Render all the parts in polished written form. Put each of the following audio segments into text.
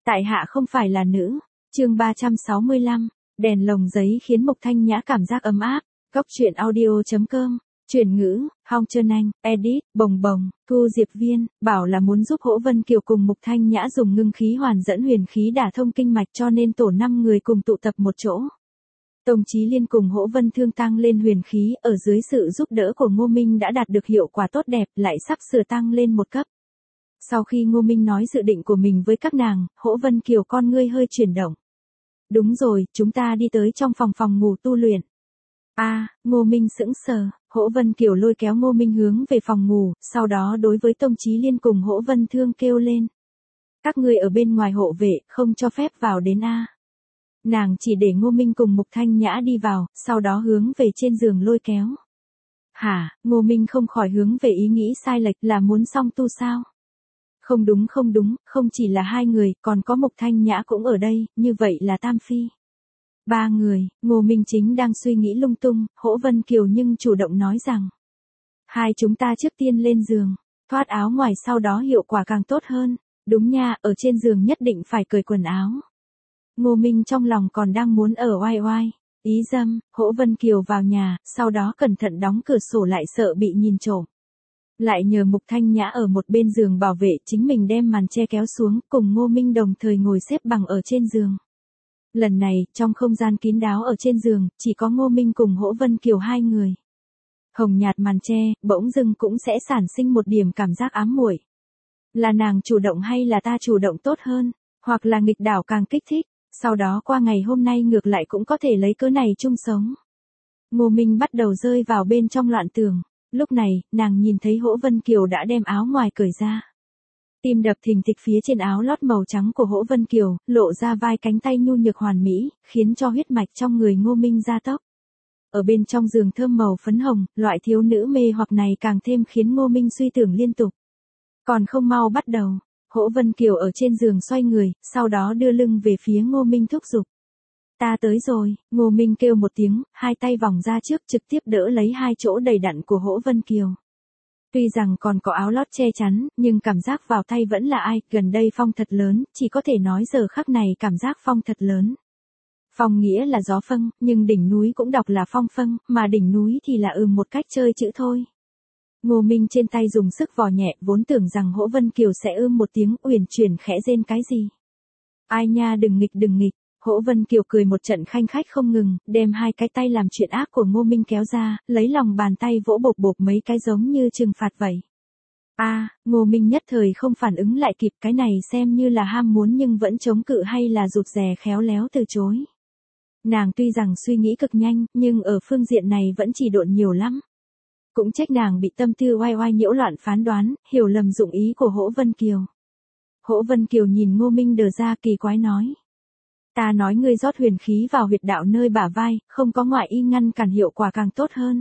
Tại hạ không phải là nữ. Chương 365, đèn lồng giấy khiến Mục Thanh Nhã cảm giác ấm áp. Góc truyện audio.com. Chuyển ngữ, Hong Trân Anh, edit, Bồng Bồng, Thu Diệp Viên, bảo là muốn giúp Hỗ Vân Kiều cùng Mục Thanh Nhã dùng ngưng khí hoàn dẫn huyền khí đả thông kinh mạch, cho nên tổ 5 người cùng tụ tập một chỗ. Tông Chí Liên cùng Hỗ Vân Thương tăng lên huyền khí, ở dưới sự giúp đỡ của Ngô Minh đã đạt được hiệu quả tốt đẹp, lại sắp sửa tăng lên một cấp. Sau khi Ngô Minh nói dự định của mình với các nàng, Hỗ Vân Kiều con ngươi hơi chuyển động. Đúng rồi, chúng ta đi tới trong phòng ngủ tu luyện. Ngô Minh sững sờ, Hỗ Vân Kiều lôi kéo Ngô Minh hướng về phòng ngủ, sau đó đối với Tông Chí Liên cùng Hỗ Vân Thương kêu lên. Các ngươi ở bên ngoài hộ vệ, không cho phép vào đến Nàng chỉ để Ngô Minh cùng Mục Thanh Nhã đi vào, sau đó hướng về trên giường lôi kéo. Hả, Ngô Minh không khỏi hướng về ý nghĩ sai lệch, là muốn song tu sao? Không đúng, không chỉ là 2 người, còn có Mục Thanh Nhã cũng ở đây, như vậy là tam phi. 3 người, Ngô Minh chính đang suy nghĩ lung tung, Hỗ Vân Kiều nhưng chủ động nói rằng. Hai chúng ta trước tiên lên giường, thoát áo ngoài sau đó hiệu quả càng tốt hơn. Đúng nha, ở trên giường nhất định phải cởi quần áo. Ngô Minh trong lòng còn đang muốn ở oai oai. Ý dâm, Hỗ Vân Kiều vào nhà, sau đó cẩn thận đóng cửa sổ lại sợ bị nhìn trộm. Lại nhờ Mục Thanh Nhã ở một bên giường bảo vệ, chính mình đem màn che kéo xuống, cùng Ngô Minh đồng thời ngồi xếp bằng ở trên giường. Lần này, trong không gian kín đáo ở trên giường, chỉ có Ngô Minh cùng Hỗ Vân Kiều 2 người. Hồng nhạt màn che, bỗng dưng cũng sẽ sản sinh một điểm cảm giác ám muội. Là nàng chủ động hay là ta chủ động tốt hơn, hoặc là nghịch đảo càng kích thích, sau đó qua ngày hôm nay ngược lại cũng có thể lấy cớ này chung sống. Ngô Minh bắt đầu rơi vào bên trong loạn tưởng. Lúc này, nàng nhìn thấy Hỗ Vân Kiều đã đem áo ngoài cởi ra. Tim đập thình thịch phía trên áo lót màu trắng của Hỗ Vân Kiều, lộ ra vai cánh tay nhu nhược hoàn mỹ, khiến cho huyết mạch trong người Ngô Minh gia tốc. Ở bên trong giường thơm màu phấn hồng, loại thiếu nữ mê hoặc này càng thêm khiến Ngô Minh suy tưởng liên tục. Còn không mau bắt đầu, Hỗ Vân Kiều ở trên giường xoay người, sau đó đưa lưng về phía Ngô Minh thúc giục. Ta tới rồi, Ngô Minh kêu một tiếng, hai tay vòng ra trước trực tiếp đỡ lấy 2 chỗ đầy đặn của Hỗ Vân Kiều. Tuy rằng còn có áo lót che chắn, nhưng cảm giác vào tay vẫn là ai, gần đây phong thật lớn, chỉ có thể nói giờ khắc này cảm giác phong thật lớn. Phong nghĩa là gió phâng, nhưng đỉnh núi cũng đọc là phong phâng, mà đỉnh núi thì là một cách chơi chữ thôi. Ngô Minh trên tay dùng sức vò nhẹ, vốn tưởng rằng Hỗ Vân Kiều sẽ một tiếng uyển chuyển khẽ rên cái gì. Ai nha, đừng nghịch. Hỗ Vân Kiều cười một trận khanh khách không ngừng, đem 2 cái tay làm chuyện ác của Ngô Minh kéo ra, lấy lòng bàn tay vỗ bộp mấy cái giống như trừng phạt vậy. Ngô Minh nhất thời không phản ứng lại kịp, cái này xem như là ham muốn nhưng vẫn chống cự hay là rụt rè khéo léo từ chối. Nàng tuy rằng suy nghĩ cực nhanh, nhưng ở phương diện này vẫn chỉ độn nhiều lắm. Cũng trách nàng bị tâm tư oai nhiễu loạn phán đoán, hiểu lầm dụng ý của Hỗ Vân Kiều. Hỗ Vân Kiều nhìn Ngô Minh đờ ra kỳ quái nói. Ta nói ngươi rót huyền khí vào huyệt đạo nơi bả vai, không có ngoại y ngăn cản hiệu quả càng tốt hơn.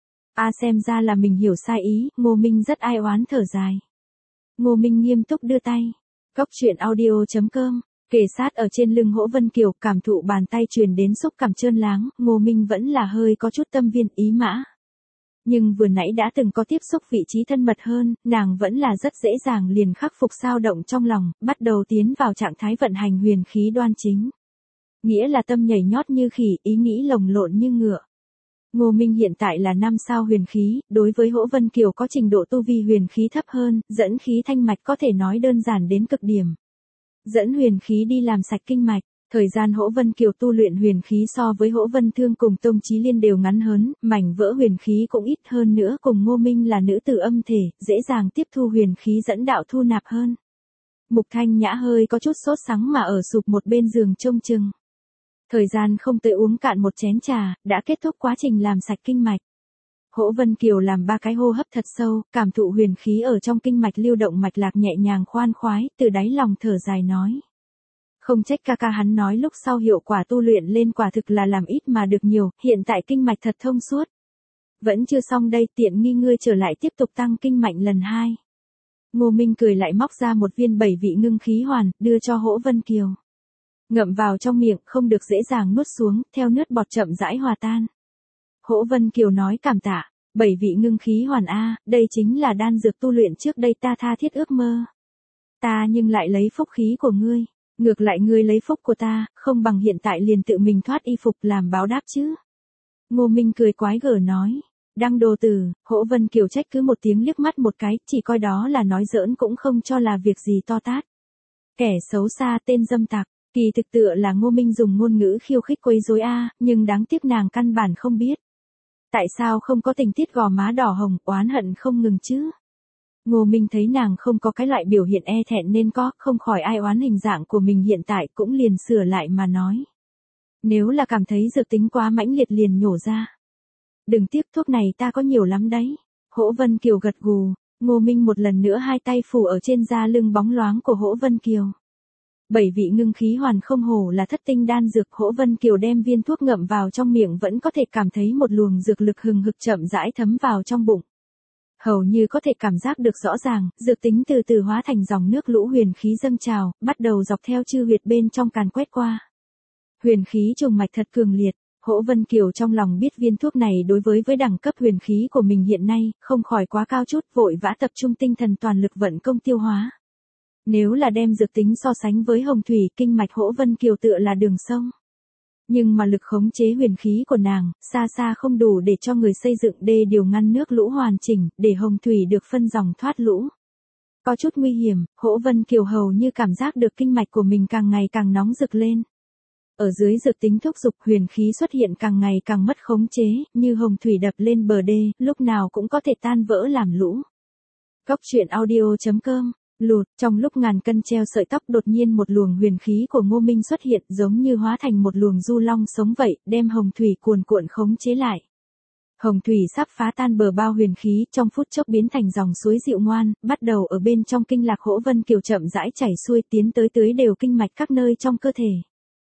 Xem ra là mình hiểu sai ý, Ngô Minh rất ai oán thở dài. Ngô Minh nghiêm túc đưa tay. Góc truyện audio.com. Kề sát ở trên lưng Hỗ Vân Kiều, cảm thụ bàn tay truyền đến xúc cảm trơn láng, Ngô Minh vẫn là hơi có chút tâm viên ý mã. Nhưng vừa nãy đã từng có tiếp xúc vị trí thân mật hơn, nàng vẫn là rất dễ dàng liền khắc phục xao động trong lòng, bắt đầu tiến vào trạng thái vận hành huyền khí đoan chính. Nghĩa là tâm nhảy nhót như khỉ, ý nghĩ lồng lộn như ngựa. Ngô Minh hiện tại là 5 sao huyền khí, đối với Hỗ Vân Kiều có trình độ tu vi huyền khí thấp hơn, dẫn khí thanh mạch có thể nói đơn giản đến cực điểm. Dẫn huyền khí đi làm sạch kinh mạch, thời gian Hỗ Vân Kiều tu luyện huyền khí so với Hỗ Vân Thương cùng Tông Chí Liên đều ngắn hơn, mảnh vỡ huyền khí cũng ít hơn nữa, cùng Ngô Minh là nữ tử âm thể, dễ dàng tiếp thu huyền khí dẫn đạo thu nạp hơn. Mục Thanh Nhã hơi có chút sốt sắng mà ở sụp một bên giường trông chừng. Thời gian không tới uống cạn một chén trà, đã kết thúc quá trình làm sạch kinh mạch. Hỗ Vân Kiều làm 3 cái hô hấp thật sâu, cảm thụ huyền khí ở trong kinh mạch lưu động mạch lạc nhẹ nhàng khoan khoái, từ đáy lòng thở dài nói. Không trách ca hắn nói lúc sau hiệu quả tu luyện lên quả thực là làm ít mà được nhiều, hiện tại kinh mạch thật thông suốt. Vẫn chưa xong đây, tiện nghi ngươi trở lại tiếp tục tăng kinh mạnh lần 2. Ngô Minh cười lại móc ra một viên 7 vị ngưng khí hoàn, đưa cho Hỗ Vân Kiều. Ngậm vào trong miệng, không được dễ dàng nuốt xuống, theo nước bọt chậm rãi hòa tan. Hỗ Vân Kiều nói cảm tạ, 7 vị ngưng khí hoàn đây chính là đan dược tu luyện trước đây ta tha thiết ước mơ. Ta nhưng lại lấy phúc khí của ngươi. Ngược lại ngươi lấy phúc của ta, không bằng hiện tại liền tự mình thoát y phục làm báo đáp chứ. Ngô Minh cười quái gở nói. Đăng đồ tử, Hỗ Vân Kiều trách cứ một tiếng liếc mắt một cái, chỉ coi đó là nói giỡn cũng không cho là việc gì to tát. Kẻ xấu xa tên dâm tặc, kỳ thực tựa là Ngô Minh dùng ngôn ngữ khiêu khích quấy rối nhưng đáng tiếc nàng căn bản không biết. Tại sao không có tình tiết gò má đỏ hồng, oán hận không ngừng chứ? Ngô Minh thấy nàng không có cái loại biểu hiện e thẹn nên không khỏi ai oán hình dạng của mình hiện tại cũng liền sửa lại mà nói. Nếu là cảm thấy dược tính quá mãnh liệt liền nhổ ra. Đừng tiếc thuốc này ta có nhiều lắm đấy. Hỗ Vân Kiều gật gù, Ngô Minh một lần nữa hai tay phủ ở trên da lưng bóng loáng của Hỗ Vân Kiều. 7 vị ngưng khí hoàn không hổ là thất tinh đan dược. Hỗ Vân Kiều đem viên thuốc ngậm vào trong miệng vẫn có thể cảm thấy một luồng dược lực hừng hực chậm rãi thấm vào trong bụng. Hầu như có thể cảm giác được rõ ràng, dược tính từ từ hóa thành dòng nước lũ huyền khí dâng trào, bắt đầu dọc theo chư huyệt bên trong càn quét qua. Huyền khí trùng mạch thật cường liệt, Hỗ Vân Kiều trong lòng biết viên thuốc này đối với đẳng cấp huyền khí của mình hiện nay, không khỏi quá cao chút, vội vã tập trung tinh thần toàn lực vận công tiêu hóa. Nếu là đem dược tính so sánh với hồng thủy, kinh mạch Hỗ Vân Kiều tựa là đường sông. Nhưng mà lực khống chế huyền khí của nàng, xa xa không đủ để cho người xây dựng đê điều ngăn nước lũ hoàn chỉnh, để hồng thủy được phân dòng thoát lũ. Có chút nguy hiểm, Hỗ Vân Kiều hầu như cảm giác được kinh mạch của mình càng ngày càng nóng rực lên. Ở dưới dược tính thúc dục, huyền khí xuất hiện càng ngày càng mất khống chế, như hồng thủy đập lên bờ đê, lúc nào cũng có thể tan vỡ làm lũ. Cốc truyện audio.com Lụt, trong lúc ngàn cân treo sợi tóc đột nhiên một luồng huyền khí của Ngô Minh xuất hiện giống như hóa thành một luồng du long sống vậy, đem hồng thủy cuồn cuộn khống chế lại. Hồng thủy sắp phá tan bờ bao huyền khí, trong phút chốc biến thành dòng suối dịu ngoan, bắt đầu ở bên trong kinh lạc Hỗ Vân Kiều chậm rãi chảy xuôi tiến tới tưới đều kinh mạch các nơi trong cơ thể.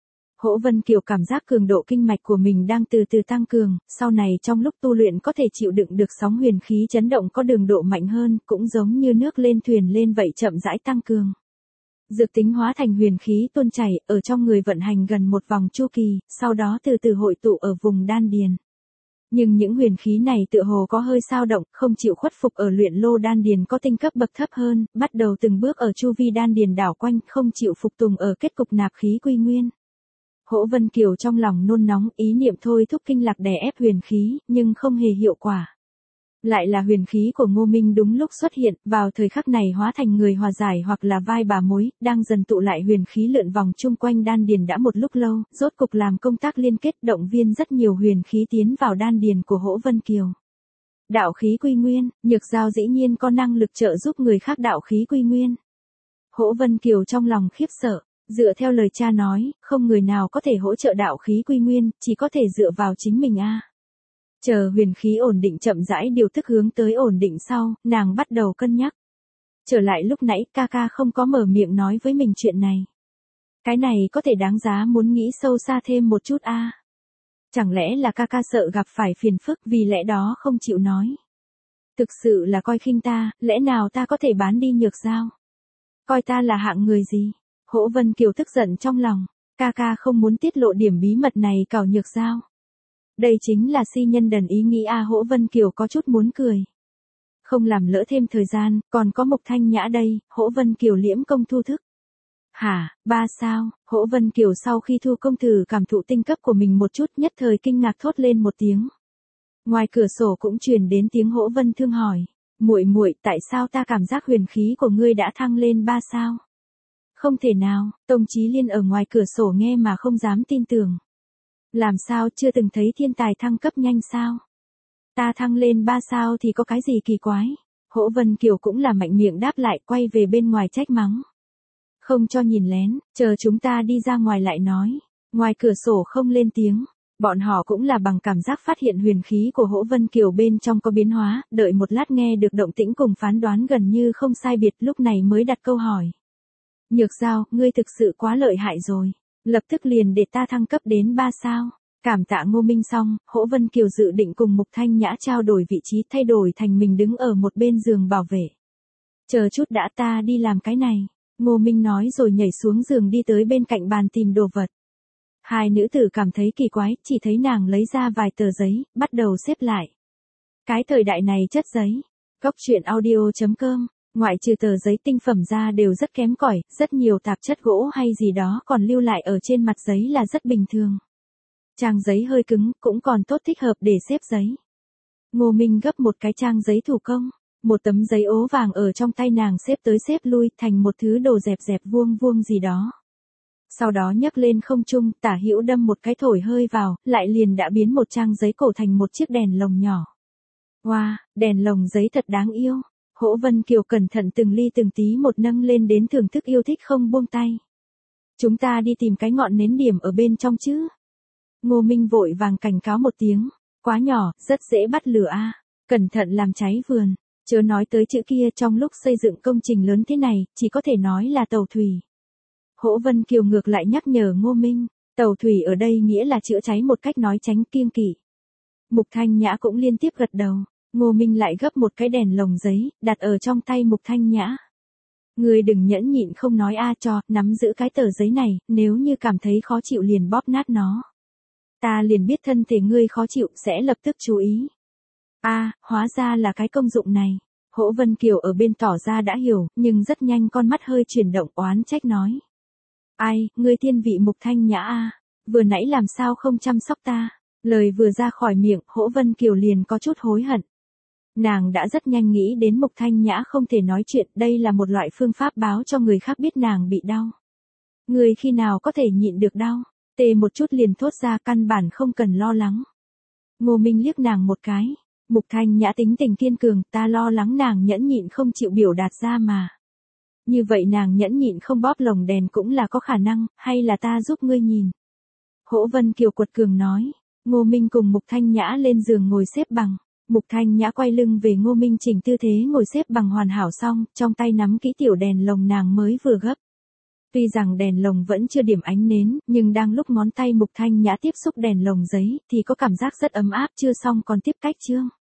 Hỗ Vân Kiều cảm giác cường độ kinh mạch của mình đang từ từ tăng cường, sau này trong lúc tu luyện có thể chịu đựng được sóng huyền khí chấn động có cường độ mạnh hơn, cũng giống như nước lên thuyền lên vậy chậm rãi tăng cường. Dược tính hóa thành huyền khí tuôn chảy, ở trong người vận hành gần một vòng chu kỳ, sau đó từ từ hội tụ ở vùng đan điền. Nhưng những huyền khí này tựa hồ có hơi xao động, không chịu khuất phục ở luyện lô đan điền có tinh cấp bậc thấp hơn, bắt đầu từng bước ở chu vi đan điền đảo quanh, không chịu phục tùng ở kết cục nạp khí quy nguyên. Hỗ Vân Kiều trong lòng nôn nóng, ý niệm thôi thúc kinh lạc đè ép huyền khí, nhưng không hề hiệu quả. Lại là huyền khí của Ngô Minh đúng lúc xuất hiện, vào thời khắc này hóa thành người hòa giải hoặc là vai bà mối, đang dần tụ lại huyền khí lượn vòng chung quanh đan điền đã một lúc lâu, rốt cục làm công tác liên kết động viên rất nhiều huyền khí tiến vào đan điền của Hỗ Vân Kiều. Đạo khí quy nguyên, Nhược Giao dĩ nhiên có năng lực trợ giúp người khác đạo khí quy nguyên. Hỗ Vân Kiều trong lòng khiếp sợ. Dựa theo lời cha nói, không người nào có thể hỗ trợ đạo khí quy nguyên, chỉ có thể dựa vào chính mình Chờ huyền khí ổn định chậm rãi điều thức hướng tới ổn định sau, nàng bắt đầu cân nhắc. Trở lại lúc nãy ca ca không có mở miệng nói với mình chuyện này. Cái này có thể đáng giá muốn nghĩ sâu xa thêm một chút Chẳng lẽ là ca ca sợ gặp phải phiền phức vì lẽ đó không chịu nói. Thực sự là coi khinh ta, lẽ nào ta có thể bán đi Nhược Giao? Coi ta là hạng người gì? Hỗ Vân Kiều tức giận trong lòng, ca ca không muốn tiết lộ điểm bí mật này cào Nhược Giao. Đây chính là si nhân đần ý nghĩ Hỗ Vân Kiều có chút muốn cười. Không làm lỡ thêm thời gian, còn có Mộc Thanh Nhã đây, Hỗ Vân Kiều liễm công thu thức. Hả, 3 sao, Hỗ Vân Kiều sau khi thu công thử cảm thụ tinh cấp của mình một chút nhất thời kinh ngạc thốt lên một tiếng. Ngoài cửa sổ cũng truyền đến tiếng Hỗ Vân Thương hỏi, muội tại sao ta cảm giác huyền khí của ngươi đã thăng lên 3 sao? Không thể nào, Tông Chí Liên ở ngoài cửa sổ nghe mà không dám tin tưởng. Làm sao chưa từng thấy thiên tài thăng cấp nhanh sao? Ta thăng lên 3 sao thì có cái gì kỳ quái? Hỗ Vân Kiều cũng là mạnh miệng đáp lại quay về bên ngoài trách mắng. Không cho nhìn lén, chờ chúng ta đi ra ngoài lại nói. Ngoài cửa sổ không lên tiếng. Bọn họ cũng là bằng cảm giác phát hiện huyền khí của Hỗ Vân Kiều bên trong có biến hóa, đợi một lát nghe được động tĩnh cùng phán đoán gần như không sai biệt lúc này mới đặt câu hỏi. Nhược Giao, ngươi thực sự quá lợi hại rồi. Lập tức liền để ta thăng cấp đến 3 sao. Cảm tạ Ngô Minh xong, Hỗ Vân Kiều dự định cùng Mục Thanh Nhã trao đổi vị trí thay đổi thành mình đứng ở một bên giường bảo vệ. Chờ chút đã ta đi làm cái này. Ngô Minh nói rồi nhảy xuống giường đi tới bên cạnh bàn tìm đồ vật. Hai nữ tử cảm thấy kỳ quái, chỉ thấy nàng lấy ra vài tờ giấy, bắt đầu xếp lại. Cái thời đại này chất giấy. Cốc truyện audio.com Ngoại trừ tờ giấy tinh phẩm ra đều rất kém cỏi, rất nhiều tạp chất gỗ hay gì đó còn lưu lại ở trên mặt giấy là rất bình thường. Trang giấy hơi cứng, cũng còn tốt thích hợp để xếp giấy. Ngô Minh gấp một cái trang giấy thủ công, một tấm giấy ố vàng ở trong tay nàng xếp tới xếp lui thành một thứ đồ dẹp dẹp vuông vuông gì đó. Sau đó nhấc lên không trung, tả hữu đâm một cái thổi hơi vào, lại liền đã biến một trang giấy cổ thành một chiếc đèn lồng nhỏ. Wow, đèn lồng giấy thật đáng yêu. Hỗ Vân Kiều cẩn thận từng ly từng tí một nâng lên đến thưởng thức yêu thích không buông tay. Chúng ta đi tìm cái ngọn nến điểm ở bên trong chứ. Ngô Minh vội vàng cảnh cáo một tiếng. Quá nhỏ, rất dễ bắt lửa a. Cẩn thận làm cháy vườn. Chớ nói tới chữ kia, trong lúc xây dựng công trình lớn thế này, chỉ có thể nói là tàu thủy. Hỗ Vân Kiều ngược lại nhắc nhở Ngô Minh, tàu thủy ở đây nghĩa là chữa cháy một cách nói tránh kiêng kỵ. Mục Thanh Nhã cũng liên tiếp gật đầu. Ngô Minh lại gấp một cái đèn lồng giấy, đặt ở trong tay Mục Thanh Nhã. Ngươi đừng nhẫn nhịn không nói cho, nắm giữ cái tờ giấy này, nếu như cảm thấy khó chịu liền bóp nát nó. Ta liền biết thân thể ngươi khó chịu sẽ lập tức chú ý. Hóa ra là cái công dụng này. Hỗ Vân Kiều ở bên tỏ ra đã hiểu, nhưng rất nhanh con mắt hơi chuyển động oán trách nói. Ai, ngươi thiên vị Mục Thanh Nhã vừa nãy làm sao không chăm sóc ta. Lời vừa ra khỏi miệng, Hỗ Vân Kiều liền có chút hối hận. Nàng đã rất nhanh nghĩ đến Mục Thanh Nhã không thể nói chuyện, đây là một loại phương pháp báo cho người khác biết nàng bị đau. Người khi nào có thể nhịn được đau, tê một chút liền thốt ra căn bản không cần lo lắng. Ngô Minh liếc nàng một cái, Mục Thanh Nhã tính tình kiên cường, ta lo lắng nàng nhẫn nhịn không chịu biểu đạt ra mà. Như vậy nàng nhẫn nhịn không bóp lồng đèn cũng là có khả năng, hay là ta giúp ngươi nhìn. Hỗ Vân Kiều quật cường nói, Ngô Minh cùng Mục Thanh Nhã lên giường ngồi xếp bằng. Mục Thanh Nhã quay lưng về Ngô Minh chỉnh tư thế ngồi xếp bằng hoàn hảo xong, trong tay nắm kỹ tiểu đèn lồng nàng mới vừa gấp. Tuy rằng đèn lồng vẫn chưa điểm ánh nến, nhưng đang lúc ngón tay Mục Thanh Nhã tiếp xúc đèn lồng giấy, thì có cảm giác rất ấm áp, chưa xong còn tiếp cách chương.